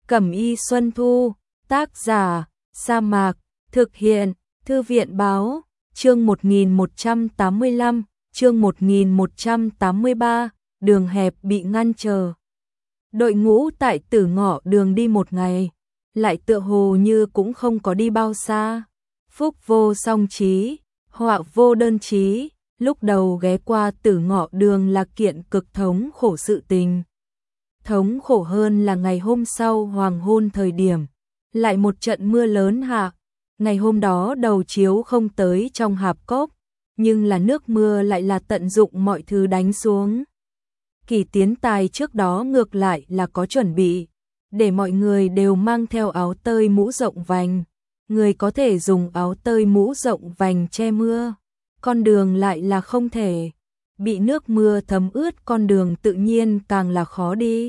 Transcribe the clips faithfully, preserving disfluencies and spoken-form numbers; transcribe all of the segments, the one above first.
Cẩm y Xuân Thu, tác giả, Sa Mạc, thực hiện, Thư viện báo, chương một nghìn một trăm tám mươi lăm, chương một nghìn một trăm tám mươi ba, đường hẹp bị ngăn trở. Đội ngũ tại Tử Ngọ Đường đi một ngày, lại tựa hồ như cũng không có đi bao xa. Phúc vô song trí, họa vô đơn chí, lúc đầu ghé qua Tử Ngọ Đường là kiện cực thống khổ sự tình. Thống khổ hơn là ngày hôm sau hoàng hôn thời điểm, lại một trận mưa lớn hạ. Ngày hôm đó đầu chiếu không tới trong hạp cốc, nhưng là nước mưa lại là tận dụng mọi thứ đánh xuống. Kỳ Tiến Tài trước đó ngược lại là có chuẩn bị, để mọi người đều mang theo áo tơi mũ rộng vành. Người có thể dùng áo tơi mũ rộng vành che mưa, con đường lại là không thể. Bị nước mưa thấm ướt con đường tự nhiên càng là khó đi.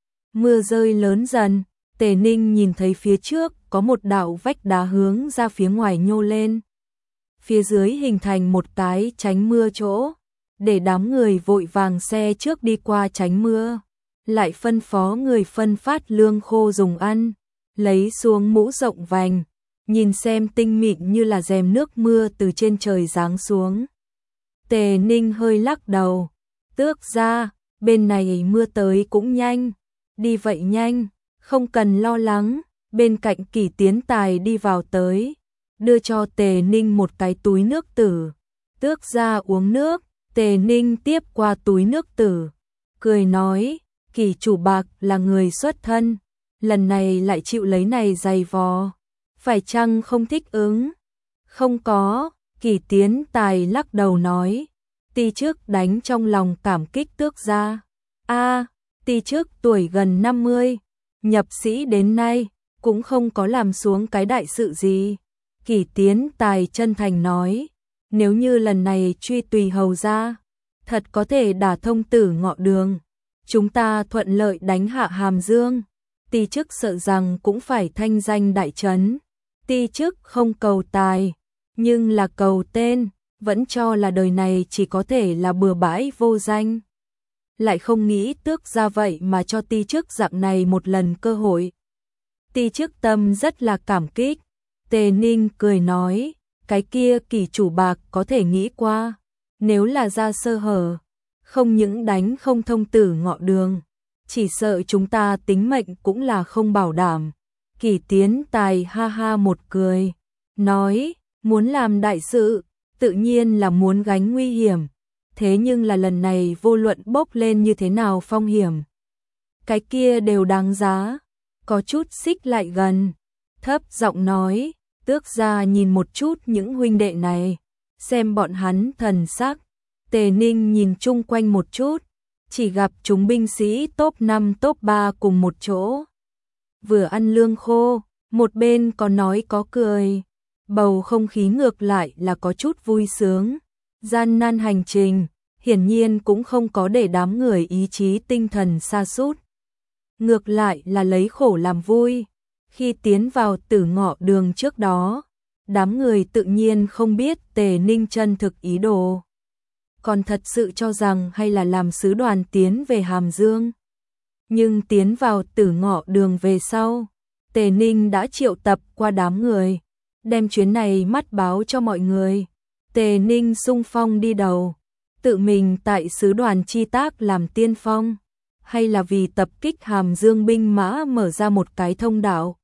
Mưa rơi lớn dần, Tề Ninh nhìn thấy phía trước có một đạo vách đá hướng ra phía ngoài nhô lên. Phía dưới hình thành một cái tránh mưa chỗ, để đám người vội vàng xe trước đi qua tránh mưa. Lại phân phó người phân phát lương khô dùng ăn, lấy xuống mũ rộng vành, nhìn xem tinh mịn như là rèm nước mưa từ trên trời giáng xuống. Tề Ninh hơi lắc đầu, Tước gia, bên này mưa tới cũng nhanh, đi vậy nhanh, không cần lo lắng. Bên cạnh Kỳ Tiến Tài đi vào tới, đưa cho Tề Ninh một cái túi nước tử. Tước gia uống nước, Tề Ninh tiếp qua túi nước tử, cười nói, Kỳ chủ bạc là người xuất thân, lần này lại chịu lấy này dày vò, phải chăng không thích ứng? Không có, Kỳ Tiến Tài lắc đầu nói, ti trước đánh trong lòng cảm kích Tước gia. A, ti trước tuổi gần năm mươi, nhập sĩ đến nay, cũng không có làm xuống cái đại sự gì. Kỳ Tiến Tài chân thành nói, nếu như lần này truy tùy hầu ra, thật có thể đả thông Tử Ngọ Đường, chúng ta thuận lợi đánh hạ Hàm Dương, ti chức sợ rằng cũng phải thanh danh đại trấn. Ti chức không cầu tài, nhưng là cầu tên, vẫn cho là đời này chỉ có thể là bừa bãi vô danh. Lại không nghĩ Tước gia vậy mà cho ti chức dạng này một lần cơ hội. Ti chức tâm rất là cảm kích. Tề Ninh cười nói, cái kia Kỳ chủ bạc có thể nghĩ qua, nếu là ra sơ hở, không những đánh không thông Tử Ngọ Đường, chỉ sợ chúng ta tính mệnh cũng là không bảo đảm. Kỳ Tiến Tài ha ha một cười, nói, muốn làm đại sự, tự nhiên là muốn gánh nguy hiểm, thế nhưng là lần này vô luận bốc lên như thế nào phong hiểm, cái kia đều đáng giá. Có chút xích lại gần, thấp giọng nói, Tước gia nhìn một chút những huynh đệ này, xem bọn hắn thần sắc. Tề Ninh nhìn chung quanh một chút, chỉ gặp chúng binh sĩ top năm top ba cùng một chỗ, vừa ăn lương khô, một bên có nói có cười, bầu không khí ngược lại là có chút vui sướng. Gian nan hành trình, hiển nhiên cũng không có để đám người ý chí tinh thần sa sút, ngược lại là lấy khổ làm vui. Khi tiến vào Tử Ngọ Đường trước đó, đám người tự nhiên không biết Tề Ninh chân thực ý đồ, còn thật sự cho rằng hay là làm sứ đoàn tiến về Hàm Dương. Nhưng tiến vào Tử Ngọ Đường về sau, Tề Ninh đã triệu tập qua đám người, đem chuyến này mắt báo cho mọi người. Tề Ninh xung phong đi đầu, tự mình tại sứ đoàn chi tác làm tiên phong, hay là vì tập kích Hàm Dương binh mã mở ra một cái thông đạo.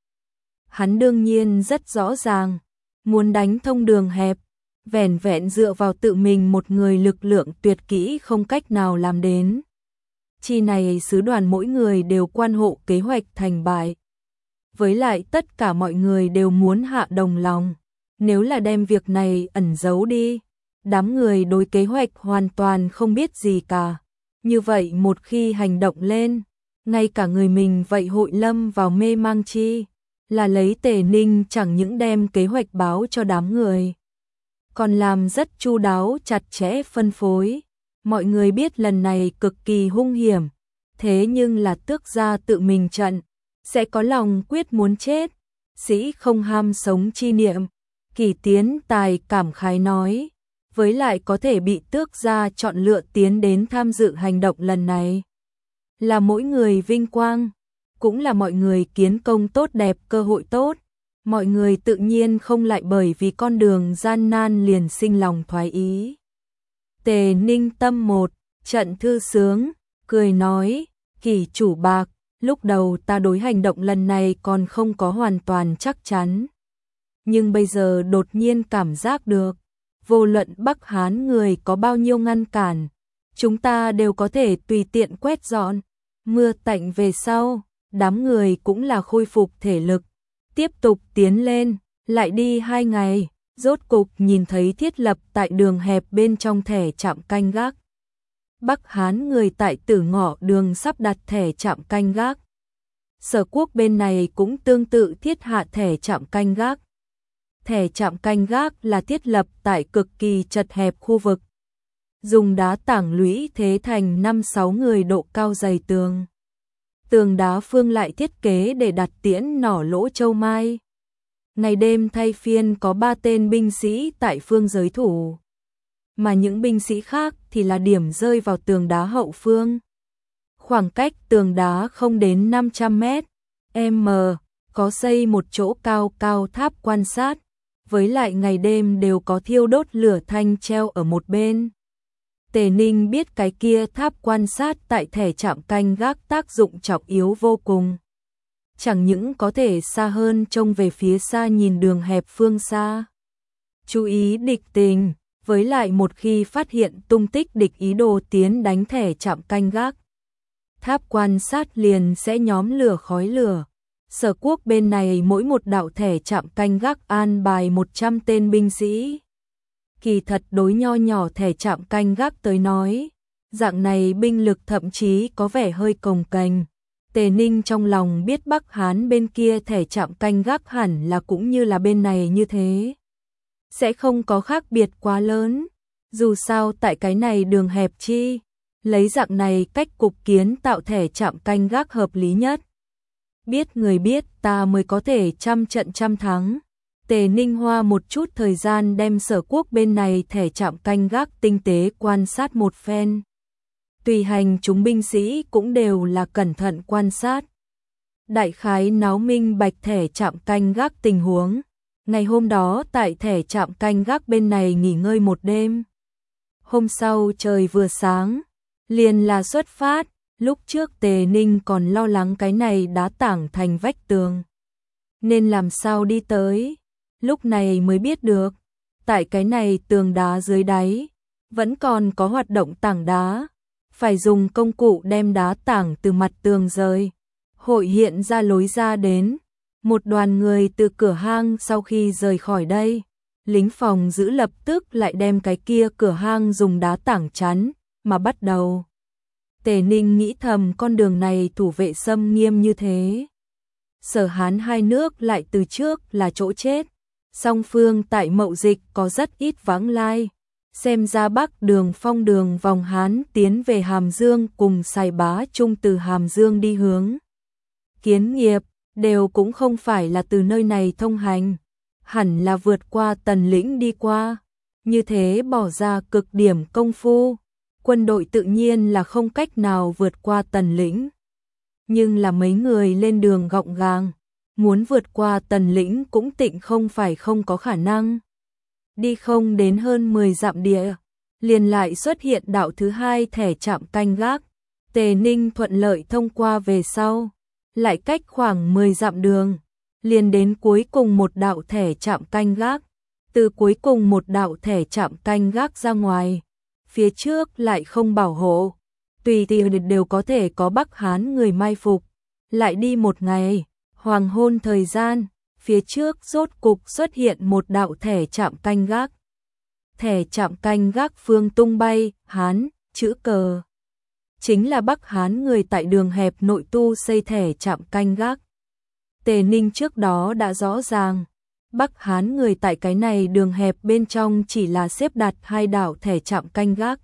Hắn đương nhiên rất rõ ràng, muốn đánh thông đường hẹp, vẻn vẹn dựa vào tự mình một người lực lượng tuyệt kỹ không cách nào làm đến. Chi này sứ đoàn mỗi người đều quan hộ kế hoạch thành bại. Với lại tất cả mọi người đều muốn hạ đồng lòng, nếu là đem việc này ẩn giấu đi, đám người đối kế hoạch hoàn toàn không biết gì cả. Như vậy một khi hành động lên, ngay cả người mình vậy hội lâm vào mê mang chi, là lấy Tề Ninh chẳng những đem kế hoạch báo cho đám người, còn làm rất chu đáo chặt chẽ phân phối. Mọi người biết lần này cực kỳ hung hiểm, thế nhưng là Tước gia tự mình trận, sẽ có lòng quyết muốn chết, sĩ không ham sống chi niệm. Kỳ Tiến Tài cảm khái nói, với lại có thể bị Tước gia chọn lựa tiến đến tham dự hành động lần này, là mỗi người vinh quang. cũng là mọi người kiến công tốt đẹp, cơ hội tốt. Mọi người tự nhiên không lại bởi vì con đường gian nan liền sinh lòng thoái ý. Tề Ninh tâm một trận thư sướng, cười nói, Kỷ chủ bạc, lúc đầu ta đối hành động lần này còn không có hoàn toàn chắc chắn. Nhưng bây giờ đột nhiên cảm giác được, vô luận Bắc Hán người có bao nhiêu ngăn cản, chúng ta đều có thể tùy tiện quét dọn. Mưa tạnh về sau, đám người cũng là khôi phục thể lực, tiếp tục tiến lên, lại đi hai ngày, rốt cục nhìn thấy thiết lập tại đường hẹp bên trong thẻ trạm canh gác. Bắc Hán người tại tử ngõ đường sắp đặt thẻ trạm canh gác. Sở Quốc bên này cũng tương tự thiết hạ thẻ trạm canh gác. Thẻ trạm canh gác là thiết lập tại cực kỳ chật hẹp khu vực. Dùng đá tảng lũy thế thành năm sáu người độ cao dày tường. Tường đá phương lại thiết kế để đặt tiễn nỏ lỗ châu mai. Ngày đêm thay phiên có ba tên binh sĩ tại phương giới thủ. Mà những binh sĩ khác thì là điểm rơi vào tường đá hậu phương. Khoảng cách tường đá không đến năm trăm mét, m, có xây một chỗ cao cao tháp quan sát, với lại ngày đêm đều có thiêu đốt lửa thanh treo ở một bên. Tề Ninh biết cái kia tháp quan sát tại thẻ trạm canh gác tác dụng trọng yếu vô cùng. Chẳng những có thể xa hơn trông về phía xa nhìn đường hẹp phương xa. Chú ý địch tình, với lại một khi phát hiện tung tích địch ý đồ tiến đánh thẻ trạm canh gác. Tháp quan sát liền sẽ nhóm lửa khói lửa. Sở Quốc bên này mỗi một đạo thẻ trạm canh gác an bài một trăm tên binh sĩ. Kỳ thật đối nho nhỏ thẻ trạm canh gác tới nói, dạng này binh lực thậm chí có vẻ hơi cồng kềnh. Tề Ninh trong lòng biết Bắc Hán bên kia thẻ trạm canh gác hẳn là cũng như là bên này như thế. Sẽ không có khác biệt quá lớn. Dù sao tại cái này đường hẹp chi, lấy dạng này cách cục kiến tạo thẻ trạm canh gác hợp lý nhất. Biết người biết ta mới có thể trăm trận trăm thắng. Tề Ninh hoa một chút thời gian đem Sở Quốc bên này thẻ trạm canh gác tinh tế quan sát một phen. Tùy hành chúng binh sĩ cũng đều là cẩn thận quan sát. Đại khái náo minh bạch thẻ trạm canh gác tình huống. Ngày hôm đó tại thẻ trạm canh gác bên này nghỉ ngơi một đêm. Hôm sau trời vừa sáng, liền là xuất phát. Lúc trước Tề Ninh còn lo lắng cái này đá tảng thành vách tường, nên làm sao đi tới. Lúc này mới biết được, tại cái này tường đá dưới đáy, vẫn còn có hoạt động tảng đá. Phải dùng công cụ đem đá tảng từ mặt tường rời. Hội hiện ra lối ra đến. Một đoàn người từ cửa hang sau khi rời khỏi đây. Lính phòng giữ lập tức lại đem cái kia cửa hang dùng đá tảng chắn, mà bắt đầu. Tề Ninh nghĩ thầm con đường này thủ vệ xâm nghiêm như thế. Sở Hán hai nước lại từ trước là chỗ chết. Song phương tại mậu dịch có rất ít vãng lai. Xem ra Bắc đường phong đường vòng Hán tiến về Hàm Dương cùng Sài Bá Trung từ Hàm Dương đi hướng Kiến Nghiệp, đều cũng không phải là từ nơi này thông hành. Hẳn là vượt qua Tần lĩnh đi qua. Như thế bỏ ra cực điểm công phu. Quân đội tự nhiên là không cách nào vượt qua Tần lĩnh. Nhưng là mấy người lên đường gọng gàng, muốn vượt qua Tần lĩnh cũng tịnh không phải không có khả năng. Đi không đến hơn mười dặm địa, liền lại xuất hiện đạo thứ hai thẻ trạm canh gác. Tề Ninh thuận lợi thông qua về sau, lại cách khoảng mười dặm đường, liền đến cuối cùng một đạo thẻ trạm canh gác. Từ cuối cùng một đạo thẻ trạm canh gác ra ngoài, phía trước lại không bảo hộ, tùy tiện đều có thể có Bắc Hán người mai phục. Lại đi một ngày, hoàng hôn thời gian, phía trước rốt cục xuất hiện một đạo thẻ trạm canh gác. Thẻ trạm canh gác phương tung bay, Hán, chữ cờ. Chính là Bắc Hán người tại đường hẹp nội tu xây thẻ trạm canh gác. Tề Ninh trước đó đã rõ ràng, Bắc Hán người tại cái này đường hẹp bên trong chỉ là xếp đặt hai đạo thẻ trạm canh gác.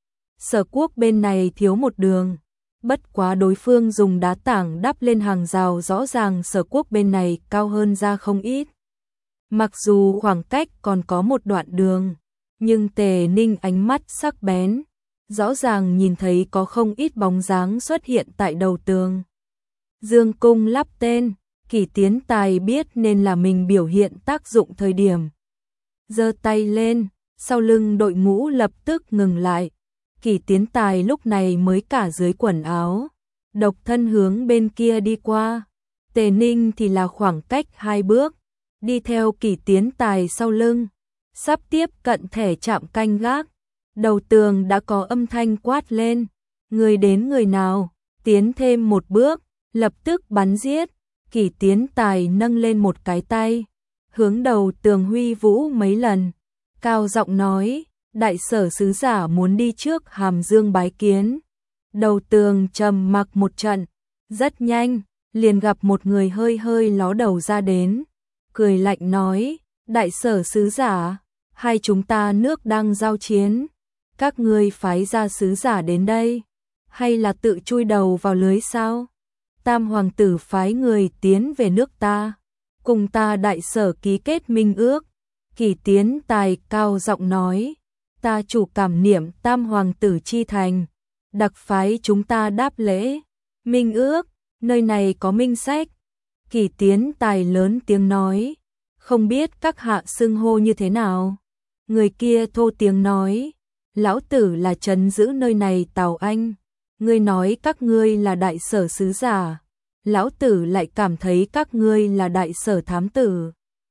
Sở Quốc bên này thiếu một đường, bất quá đối phương dùng đá tảng đắp lên hàng rào, rõ ràng Sở Quốc bên này cao hơn ra không ít. Mặc dù khoảng cách còn có một đoạn đường, nhưng Tề Ninh ánh mắt sắc bén, rõ ràng nhìn thấy có không ít bóng dáng xuất hiện tại đầu tường. Dương cung lắp tên, Kỷ Tiến Tài biết nên là mình biểu hiện tác dụng thời điểm. Giơ tay lên, sau lưng đội ngũ lập tức ngừng lại. Kỷ Tiến Tài lúc này mới cả dưới quần áo, độc thân hướng bên kia đi qua. Tề Ninh thì là khoảng cách hai bước, đi theo Kỷ Tiến Tài sau lưng, sắp tiếp cận thẻ trạm canh gác. Đầu tường đã có âm thanh quát lên, người đến người nào, tiến thêm một bước, lập tức bắn giết. Kỷ Tiến Tài nâng lên một cái tay, hướng đầu tường huy vũ mấy lần, cao giọng nói, đại sở sứ giả muốn đi trước Hàm Dương bái kiến. Đầu tường trầm mặc một trận, rất nhanh, liền gặp một người hơi hơi ló đầu ra đến, cười lạnh nói, đại sở sứ giả, hai chúng ta nước đang giao chiến, các ngươi phái ra sứ giả đến đây, hay là tự chui đầu vào lưới sao? Tam hoàng tử phái người tiến về nước ta, cùng ta đại sở ký kết minh ước. Kỷ Tiến Tài cao giọng nói, ta chủ cảm niệm tam hoàng tử chi thành, đặc phái chúng ta đáp lễ. Minh ước, nơi này có minh sách. Kỷ Tiến Tài lớn tiếng nói, không biết các hạ xưng hô như thế nào. Người kia thô tiếng nói, lão tử là trấn giữ nơi này Tào Anh. Ngươi nói các ngươi là đại sở sứ giả, lão tử lại cảm thấy các ngươi là đại sở thám tử.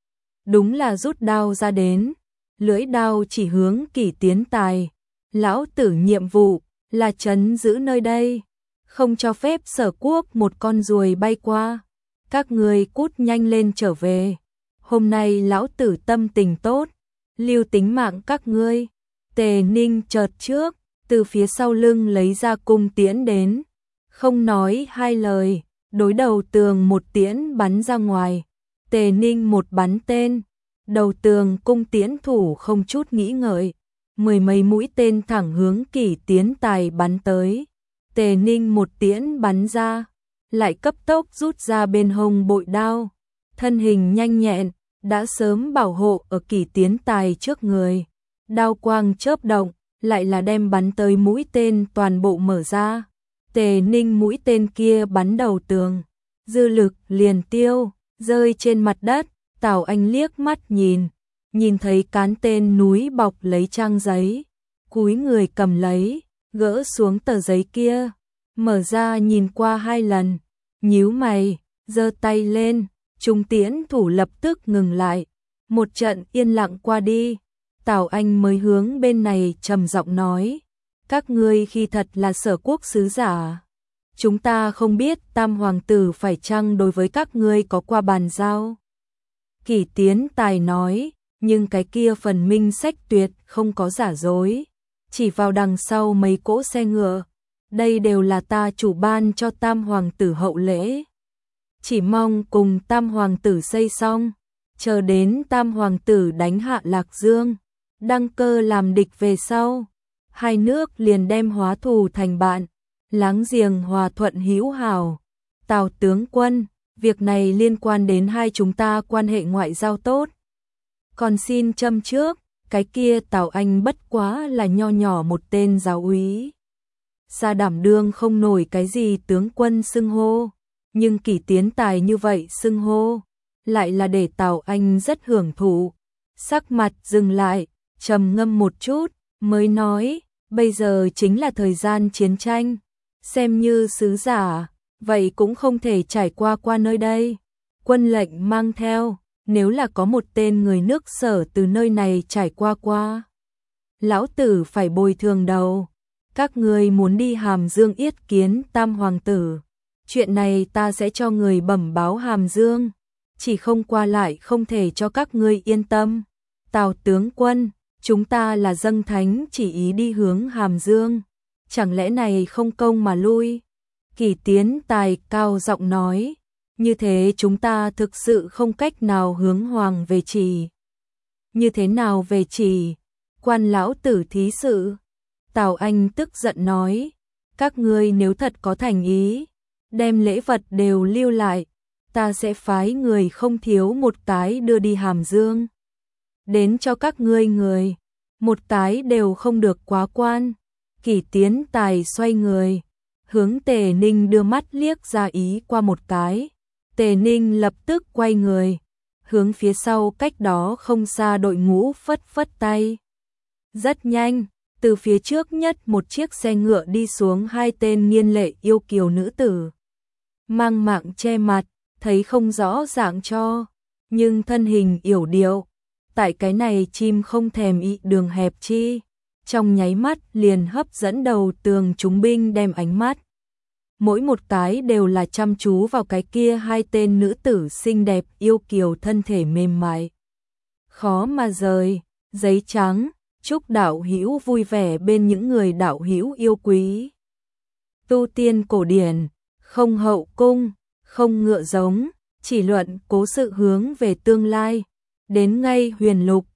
Đúng là rút đao ra đến, lưỡi đao chỉ hướng Kỷ Tiến Tài. Lão tử nhiệm vụ là trấn giữ nơi đây, không cho phép sở quốc một con ruồi bay qua. Các ngươi cút nhanh lên trở về. Hôm nay lão tử tâm tình tốt, lưu tính mạng các ngươi. Tề Ninh chợt trước, từ phía sau lưng lấy ra cung tiễn đến, không nói hai lời, đối đầu tường một tiễn bắn ra ngoài. Tề Ninh một bắn tên, đầu tường cung tiễn thủ không chút nghĩ ngợi, mười mấy mũi tên thẳng hướng Kỷ Tiến Tài bắn tới. Tề Ninh một tiễn bắn ra, lại cấp tốc rút ra bên hông bội đao, thân hình nhanh nhẹn, đã sớm bảo hộ ở Kỷ Tiến Tài trước người. Đao quang chớp động, lại là đem bắn tới mũi tên toàn bộ mở ra. Tề Ninh mũi tên kia bắn đầu tường, dư lực liền tiêu, rơi trên mặt đất. Tào Anh liếc mắt nhìn, nhìn thấy cán tên núi bọc lấy trang giấy, cúi người cầm lấy, gỡ xuống tờ giấy kia, mở ra nhìn qua hai lần, nhíu mày, giơ tay lên, trung tiễn thủ lập tức ngừng lại. Một trận yên lặng qua đi, Tào Anh mới hướng bên này trầm giọng nói, các ngươi khi thật là sở quốc sứ giả, chúng ta không biết tam hoàng tử phải chăng đối với các ngươi có qua bàn giao. Kỷ Tiến Tài nói, nhưng cái kia phần minh sách tuyệt không có giả dối, chỉ vào đằng sau mấy cỗ xe ngựa, đây đều là ta chủ ban cho tam hoàng tử hậu lễ. Chỉ mong cùng tam hoàng tử xây xong, chờ đến tam hoàng tử đánh hạ Lạc Dương, đăng cơ làm địch về sau, hai nước liền đem hóa thù thành bạn, láng giềng hòa thuận hữu hảo. Tào tướng quân, việc này liên quan đến hai chúng ta quan hệ ngoại giao tốt. Còn xin châm trước, cái kia Tào Anh bất quá là nho nhỏ một tên giáo úy, xa đảm đương không nổi cái gì tướng quân xưng hô, nhưng Kỷ Tiến Tài như vậy xưng hô, lại là để Tào Anh rất hưởng thụ. Sắc mặt dừng lại, trầm ngâm một chút, mới nói, bây giờ chính là thời gian chiến tranh, xem như sứ giả, vậy cũng không thể trải qua qua nơi đây. Quân lệnh mang theo, nếu là có một tên người nước sở từ nơi này trải qua qua, lão tử phải bồi thường đầu. Các ngươi muốn đi Hàm Dương yết kiến tam hoàng tử, chuyện này ta sẽ cho người bẩm báo Hàm Dương, chỉ không qua lại không thể cho các ngươi yên tâm. Tào tướng quân, chúng ta là dâng thánh chỉ ý đi hướng Hàm Dương, chẳng lẽ này không công mà lui? Kỷ Tiến Tài cao giọng nói, như thế chúng ta thực sự không cách nào hướng hoàng về chỉ. Như thế nào về chỉ? Quan lão tử thí sự. Tào Anh tức giận nói, các ngươi nếu thật có thành ý, đem lễ vật đều lưu lại, ta sẽ phái người không thiếu một cái đưa đi Hàm Dương. Đến cho các ngươi người, một cái đều không được quá quan. Kỷ Tiến Tài xoay người, hướng Tề Ninh đưa mắt liếc ra ý qua một cái. Tề Ninh lập tức quay người, hướng phía sau cách đó không xa đội ngũ phất phất tay. Rất nhanh, từ phía trước nhất một chiếc xe ngựa đi xuống hai tên nghiên lệ yêu kiều nữ tử. Mang mạng che mặt, thấy không rõ dạng cho, nhưng thân hình yểu điệu. Tại cái này chim không thèm ị đường hẹp chi, trong nháy mắt liền hấp dẫn đầu tường chúng binh đem ánh mắt. Mỗi một cái đều là chăm chú vào cái kia hai tên nữ tử xinh đẹp yêu kiều thân thể mềm mại. Khó mà rời, giấy trắng, chúc đạo hữu vui vẻ bên những người đạo hữu yêu quý. Tu tiên cổ điển, không hậu cung, không ngựa giống, chỉ luận cố sự hướng về tương lai, đến ngay huyền lục,